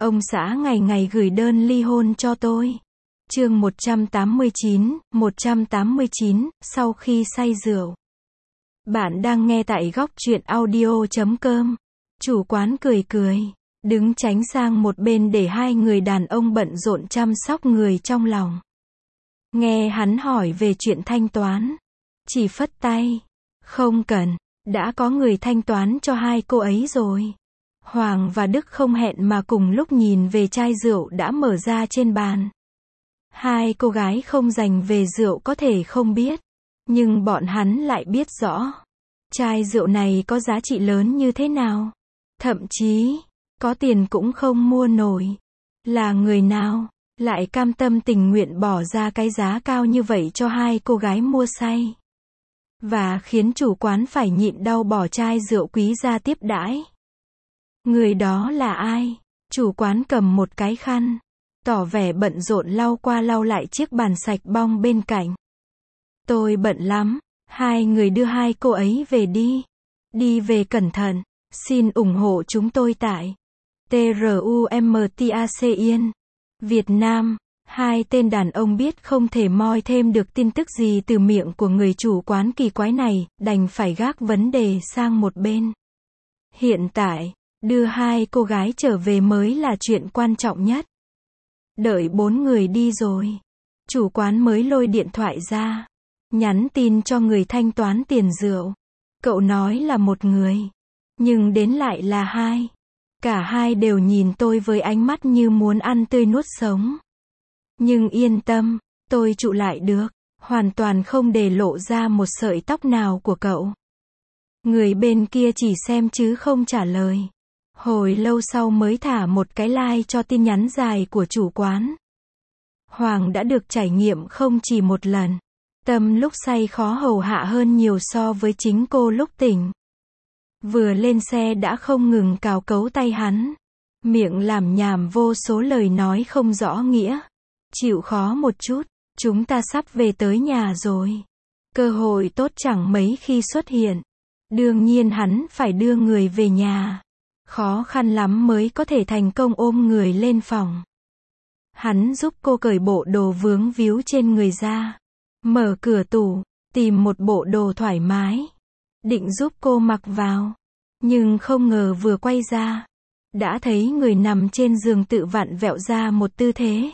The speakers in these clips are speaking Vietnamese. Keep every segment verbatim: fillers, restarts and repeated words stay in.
Ông xã ngày ngày gửi đơn ly hôn cho tôi. Chương một trăm tám mươi chín, một trăm tám mươi chín, sau khi say rượu. Bạn đang nghe tại góc truyện audio chấm com. Chủ quán cười cười, đứng tránh sang một bên để hai người đàn ông bận rộn chăm sóc người trong lòng. Nghe hắn hỏi về chuyện thanh toán, chỉ phất tay, không cần, đã có người thanh toán cho hai cô ấy rồi. Hoàng và Đức không hẹn mà cùng lúc nhìn về chai rượu đã mở ra trên bàn. Hai cô gái không dành về rượu có thể không biết, nhưng bọn hắn lại biết rõ. Chai rượu này có giá trị lớn như thế nào. Thậm chí, có tiền cũng không mua nổi. Là người nào, lại cam tâm tình nguyện bỏ ra cái giá cao như vậy cho hai cô gái mua say. Và khiến chủ quán phải nhịn đau bỏ chai rượu quý ra tiếp đãi. Người đó là ai? Chủ quán cầm một cái khăn, tỏ vẻ bận rộn lau qua lau lại chiếc bàn sạch bong bên cạnh. Tôi bận lắm, hai người đưa hai cô ấy về đi. Đi về cẩn thận, xin ủng hộ chúng tôi tại TRUMTACIN, Việt Nam. Hai tên đàn ông biết không thể moi thêm được tin tức gì từ miệng của người chủ quán kỳ quái này, đành phải gác vấn đề sang một bên. Hiện tại, đưa hai cô gái trở về mới là chuyện quan trọng nhất. Đợi bốn người đi rồi, chủ quán mới lôi điện thoại ra, nhắn tin cho người thanh toán tiền rượu. Cậu nói là một người, nhưng đến lại là hai. Cả hai đều nhìn tôi với ánh mắt như muốn ăn tươi nuốt sống. Nhưng yên tâm, tôi trụ lại được, hoàn toàn không để lộ ra một sợi tóc nào của cậu. Người bên kia chỉ xem chứ không trả lời. Hồi lâu sau mới thả một cái like cho tin nhắn dài của chủ quán. Hoàng đã được trải nghiệm không chỉ một lần. Tâm lúc say khó hầu hạ hơn nhiều so với chính cô lúc tỉnh. Vừa lên xe đã không ngừng cào cấu tay hắn. Miệng làm nhảm vô số lời nói không rõ nghĩa. Chịu khó một chút, chúng ta sắp về tới nhà rồi. Cơ hội tốt chẳng mấy khi xuất hiện. Đương nhiên hắn phải đưa người về nhà. Khó khăn lắm mới có thể thành công ôm người lên phòng. Hắn giúp cô cởi bộ đồ vướng víu trên người ra. Mở cửa tủ, tìm một bộ đồ thoải mái. Định giúp cô mặc vào. Nhưng không ngờ vừa quay ra, đã thấy người nằm trên giường tự vặn vẹo ra một tư thế.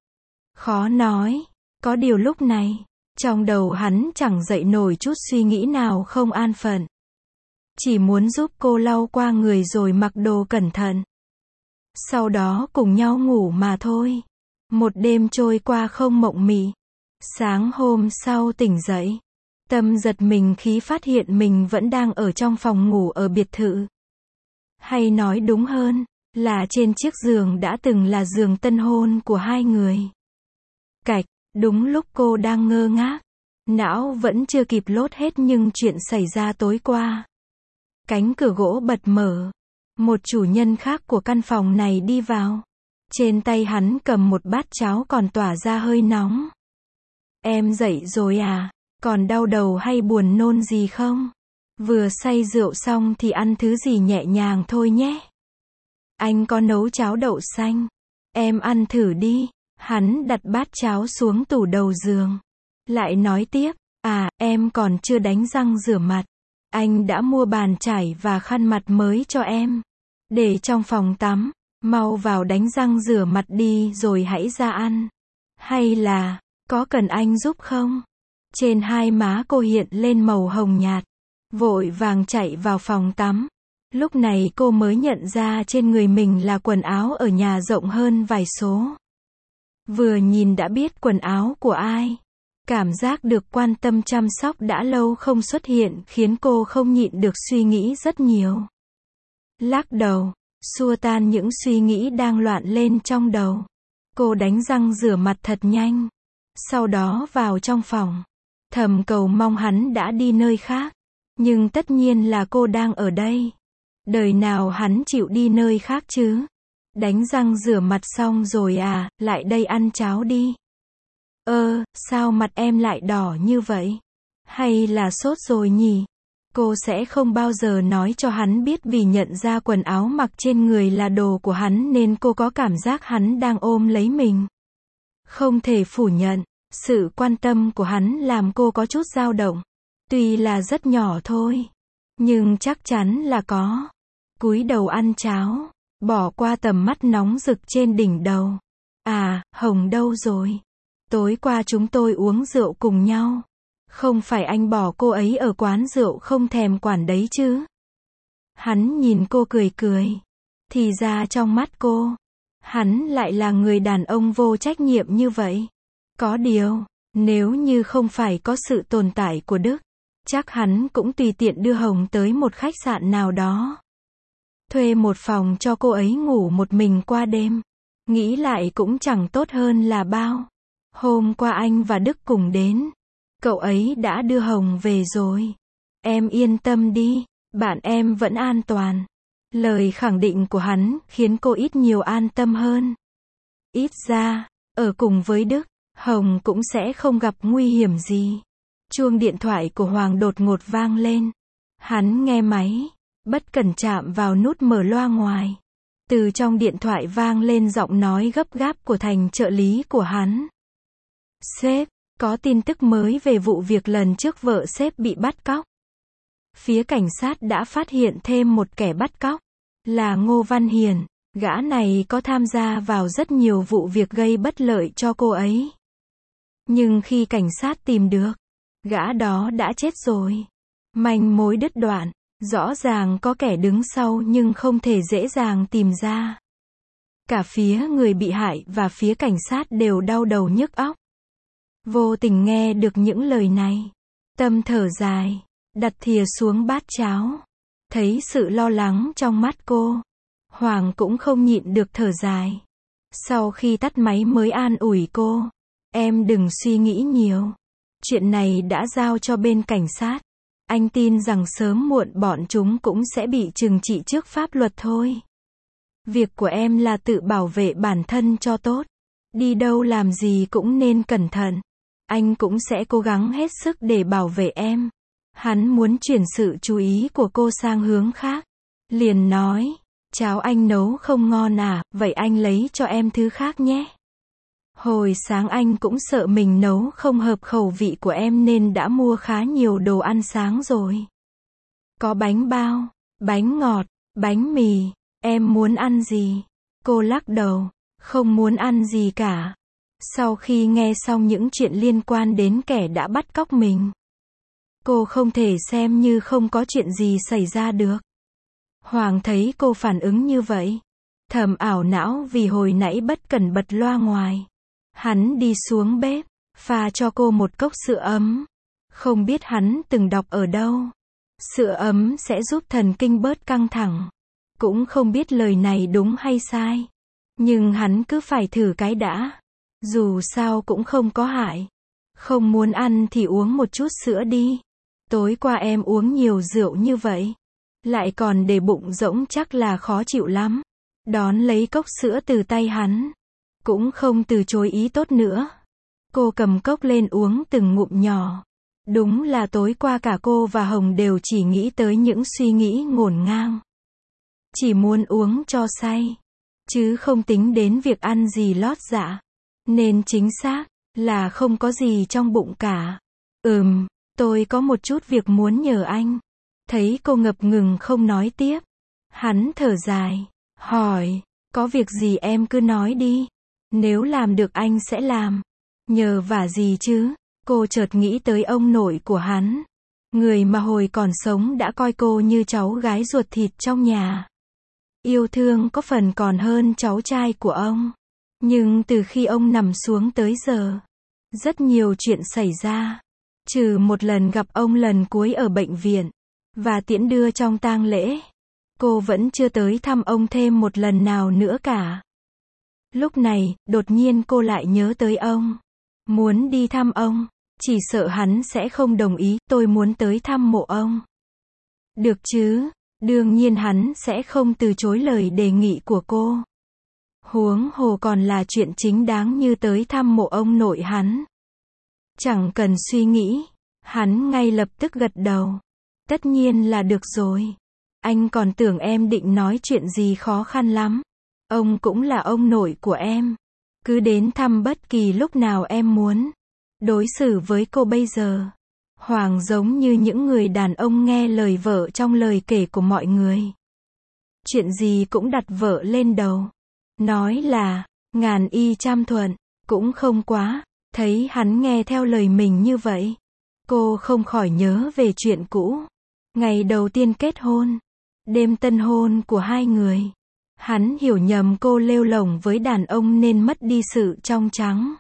Khó nói, có điều lúc này, trong đầu hắn chẳng dậy nổi chút suy nghĩ nào không an phận. Chỉ muốn giúp cô lau qua người rồi mặc đồ cẩn thận. Sau đó cùng nhau ngủ mà thôi. Một đêm trôi qua không mộng mị. Sáng hôm sau tỉnh dậy, Tâm giật mình khi phát hiện mình vẫn đang ở trong phòng ngủ ở biệt thự. Hay nói đúng hơn, là trên chiếc giường đã từng là giường tân hôn của hai người. Cạch, đúng lúc cô đang ngơ ngác, não vẫn chưa kịp lốt hết nhưng chuyện xảy ra tối qua. Cánh cửa gỗ bật mở. Một chủ nhân khác của căn phòng này đi vào. Trên tay hắn cầm một bát cháo còn tỏa ra hơi nóng. Em dậy rồi à? Còn đau đầu hay buồn nôn gì không? Vừa say rượu xong thì ăn thứ gì nhẹ nhàng thôi nhé. Anh có nấu cháo đậu xanh. Em ăn thử đi. Hắn đặt bát cháo xuống tủ đầu giường. Lại nói tiếp, à, em còn chưa đánh răng rửa mặt. Anh đã mua bàn chải và khăn mặt mới cho em. Để trong phòng tắm. Mau vào đánh răng rửa mặt đi rồi hãy ra ăn. Hay là, có cần anh giúp không? Trên hai má cô hiện lên màu hồng nhạt. Vội vàng chạy vào phòng tắm. Lúc này cô mới nhận ra trên người mình là quần áo ở nhà rộng hơn vài số. Vừa nhìn đã biết quần áo của ai. Cảm giác được quan tâm chăm sóc đã lâu không xuất hiện khiến cô không nhịn được suy nghĩ rất nhiều. Lắc đầu, xua tan những suy nghĩ đang loạn lên trong đầu. Cô đánh răng rửa mặt thật nhanh. Sau đó vào trong phòng. Thầm cầu mong hắn đã đi nơi khác. Nhưng tất nhiên là cô đang ở đây. Đời nào hắn chịu đi nơi khác chứ? Đánh răng rửa mặt xong rồi à, lại đây ăn cháo đi. Ơ, sao mặt em lại đỏ như vậy? Hay là sốt rồi nhỉ? Cô sẽ không bao giờ nói cho hắn biết vì nhận ra quần áo mặc trên người là đồ của hắn nên cô có cảm giác hắn đang ôm lấy mình. Không thể phủ nhận, sự quan tâm của hắn làm cô có chút dao động. Tuy là rất nhỏ thôi, nhưng chắc chắn là có. Cúi đầu ăn cháo, bỏ qua tầm mắt nóng rực trên đỉnh đầu. À, Hồng đâu rồi? Tối qua chúng tôi uống rượu cùng nhau. Không phải anh bỏ cô ấy ở quán rượu không thèm quản đấy chứ? Hắn nhìn cô cười cười. Thì ra trong mắt cô, hắn lại là người đàn ông vô trách nhiệm như vậy. Có điều, nếu như không phải có sự tồn tại của Đức, chắc hắn cũng tùy tiện đưa Hồng tới một khách sạn nào đó. Thuê một phòng cho cô ấy ngủ một mình qua đêm. Nghĩ lại cũng chẳng tốt hơn là bao. Hôm qua anh và Đức cùng đến. Cậu ấy đã đưa Hồng về rồi. Em yên tâm đi, bạn em vẫn an toàn. Lời khẳng định của hắn khiến cô ít nhiều an tâm hơn. Ít ra, ở cùng với Đức, Hồng cũng sẽ không gặp nguy hiểm gì. Chuông điện thoại của Hoàng đột ngột vang lên. Hắn nghe máy, bất cẩn chạm vào nút mở loa ngoài. Từ trong điện thoại vang lên giọng nói gấp gáp của Thành, trợ lý của hắn. Sếp, có tin tức mới về vụ việc lần trước vợ sếp bị bắt cóc. Phía cảnh sát đã phát hiện thêm một kẻ bắt cóc, là Ngô Văn Hiền. Gã này có tham gia vào rất nhiều vụ việc gây bất lợi cho cô ấy. Nhưng khi cảnh sát tìm được, gã đó đã chết rồi. Manh mối đứt đoạn, rõ ràng có kẻ đứng sau nhưng không thể dễ dàng tìm ra. Cả phía người bị hại và phía cảnh sát đều đau đầu nhức óc. Vô tình nghe được những lời này, Tâm thở dài, đặt thìa xuống bát cháo. Thấy sự lo lắng trong mắt cô, Hoàng cũng không nhịn được thở dài. Sau khi tắt máy mới an ủi cô. Em đừng suy nghĩ nhiều. Chuyện này đã giao cho bên cảnh sát. Anh tin rằng sớm muộn bọn chúng cũng sẽ bị trừng trị trước pháp luật thôi. Việc của em là tự bảo vệ bản thân cho tốt. Đi đâu làm gì cũng nên cẩn thận. Anh cũng sẽ cố gắng hết sức để bảo vệ em. Hắn muốn chuyển sự chú ý của cô sang hướng khác. Liền nói, cháo anh nấu không ngon à, vậy anh lấy cho em thứ khác nhé. Hồi sáng anh cũng sợ mình nấu không hợp khẩu vị của em nên đã mua khá nhiều đồ ăn sáng rồi. Có bánh bao, bánh ngọt, bánh mì, em muốn ăn gì? Cô lắc đầu, không muốn ăn gì cả. Sau khi nghe xong những chuyện liên quan đến kẻ đã bắt cóc mình, cô không thể xem như không có chuyện gì xảy ra được. Hoàng thấy cô phản ứng như vậy, thầm ảo não vì hồi nãy bất cẩn bật loa ngoài. Hắn đi xuống bếp, pha cho cô một cốc sữa ấm. Không biết hắn từng đọc ở đâu, sữa ấm sẽ giúp thần kinh bớt căng thẳng. Cũng không biết lời này đúng hay sai, nhưng hắn cứ phải thử cái đã. Dù sao cũng không có hại. Không muốn ăn thì uống một chút sữa đi. Tối qua em uống nhiều rượu như vậy, lại còn để bụng rỗng chắc là khó chịu lắm. Đón lấy cốc sữa từ tay hắn, cũng không từ chối ý tốt nữa. Cô cầm cốc lên uống từng ngụm nhỏ. Đúng là tối qua cả cô và Hồng đều chỉ nghĩ tới những suy nghĩ ngổn ngang. Chỉ muốn uống cho say, chứ không tính đến việc ăn gì lót dạ. Nên chính xác là không có gì trong bụng cả. Ừm, tôi có một chút việc muốn nhờ anh. Thấy cô ngập ngừng không nói tiếp, hắn thở dài, hỏi, có việc gì em cứ nói đi. Nếu làm được anh sẽ làm. Nhờ vả gì chứ? Cô chợt nghĩ tới ông nội của hắn. Người mà hồi còn sống đã coi cô như cháu gái ruột thịt trong nhà. Yêu thương có phần còn hơn cháu trai của ông. Nhưng từ khi ông nằm xuống tới giờ, rất nhiều chuyện xảy ra. Trừ một lần gặp ông lần cuối ở bệnh viện, và tiễn đưa trong tang lễ, cô vẫn chưa tới thăm ông thêm một lần nào nữa cả. Lúc này, đột nhiên cô lại nhớ tới ông. Muốn đi thăm ông, chỉ sợ hắn sẽ không đồng ý, tôi muốn tới thăm mộ ông. Được chứ, đương nhiên hắn sẽ không từ chối lời đề nghị của cô. Huống hồ còn là chuyện chính đáng như tới thăm mộ ông nội hắn. Chẳng cần suy nghĩ, hắn ngay lập tức gật đầu. Tất nhiên là được rồi. Anh còn tưởng em định nói chuyện gì khó khăn lắm. Ông cũng là ông nội của em. Cứ đến thăm bất kỳ lúc nào em muốn. Đối xử với cô bây giờ, Hoàng giống như những người đàn ông nghe lời vợ trong lời kể của mọi người. Chuyện gì cũng đặt vợ lên đầu. Nói là, ngàn y trăm thuận, cũng không quá. Thấy hắn nghe theo lời mình như vậy, cô không khỏi nhớ về chuyện cũ. Ngày đầu tiên kết hôn, đêm tân hôn của hai người. Hắn hiểu nhầm cô lêu lổng với đàn ông nên mất đi sự trong trắng.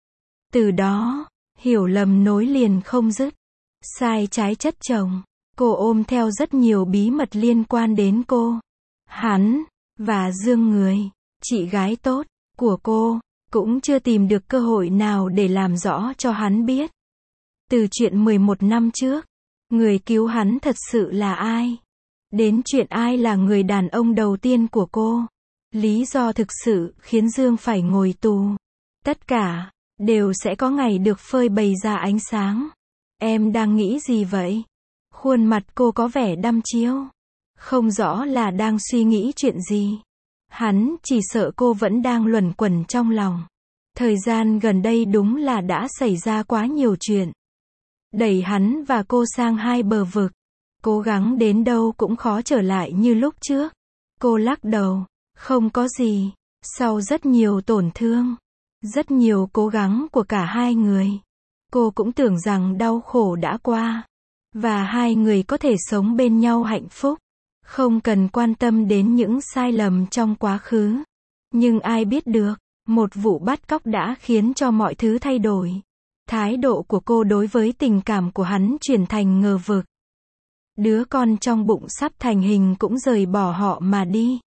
Từ đó, hiểu lầm nối liền không dứt. Sai trái chất chồng, cô ôm theo rất nhiều bí mật liên quan đến cô, hắn, và Dương Người, chị gái tốt của cô, cũng chưa tìm được cơ hội nào để làm rõ cho hắn biết. Từ chuyện mười một năm trước, người cứu hắn thật sự là ai? Đến chuyện ai là người đàn ông đầu tiên của cô? Lý do thực sự khiến Dương phải ngồi tù. Tất cả, đều sẽ có ngày được phơi bày ra ánh sáng. Em đang nghĩ gì vậy? Khuôn mặt cô có vẻ đăm chiêu. Không rõ là đang suy nghĩ chuyện gì. Hắn chỉ sợ cô vẫn đang luẩn quẩn trong lòng. Thời gian gần đây đúng là đã xảy ra quá nhiều chuyện. Đẩy hắn và cô sang hai bờ vực. Cố gắng đến đâu cũng khó trở lại như lúc trước. Cô lắc đầu. Không có gì. Sau rất nhiều tổn thương, rất nhiều cố gắng của cả hai người, cô cũng tưởng rằng đau khổ đã qua. Và hai người có thể sống bên nhau hạnh phúc. Không cần quan tâm đến những sai lầm trong quá khứ. Nhưng ai biết được, một vụ bắt cóc đã khiến cho mọi thứ thay đổi. Thái độ của cô đối với tình cảm của hắn chuyển thành ngờ vực. Đứa con trong bụng sắp thành hình cũng rời bỏ họ mà đi.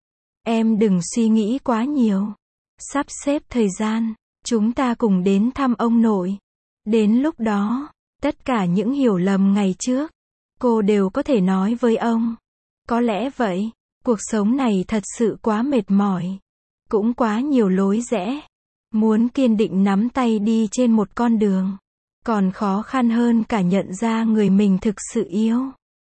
Em đừng suy nghĩ quá nhiều. Sắp xếp thời gian, chúng ta cùng đến thăm ông nội. Đến lúc đó, tất cả những hiểu lầm ngày trước, cô đều có thể nói với ông. Có lẽ vậy, cuộc sống này thật sự quá mệt mỏi. Cũng quá nhiều lối rẽ. Muốn kiên định nắm tay đi trên một con đường, còn khó khăn hơn cả nhận ra người mình thực sự yêu.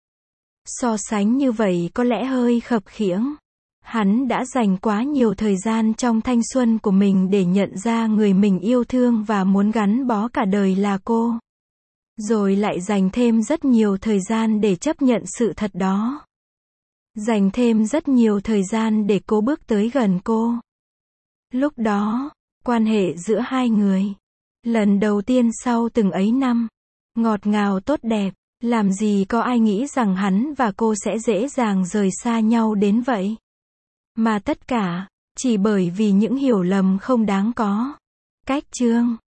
So sánh như vậy có lẽ hơi khập khiễng. Hắn đã dành quá nhiều thời gian trong thanh xuân của mình để nhận ra người mình yêu thương và muốn gắn bó cả đời là cô. Rồi lại dành thêm rất nhiều thời gian để chấp nhận sự thật đó. Dành thêm rất nhiều thời gian để cố bước tới gần cô. Lúc đó, quan hệ giữa hai người, lần đầu tiên sau từng ấy năm, ngọt ngào tốt đẹp, làm gì có ai nghĩ rằng hắn và cô sẽ dễ dàng rời xa nhau đến vậy. Mà tất cả, chỉ bởi vì những hiểu lầm không đáng có. Cách chương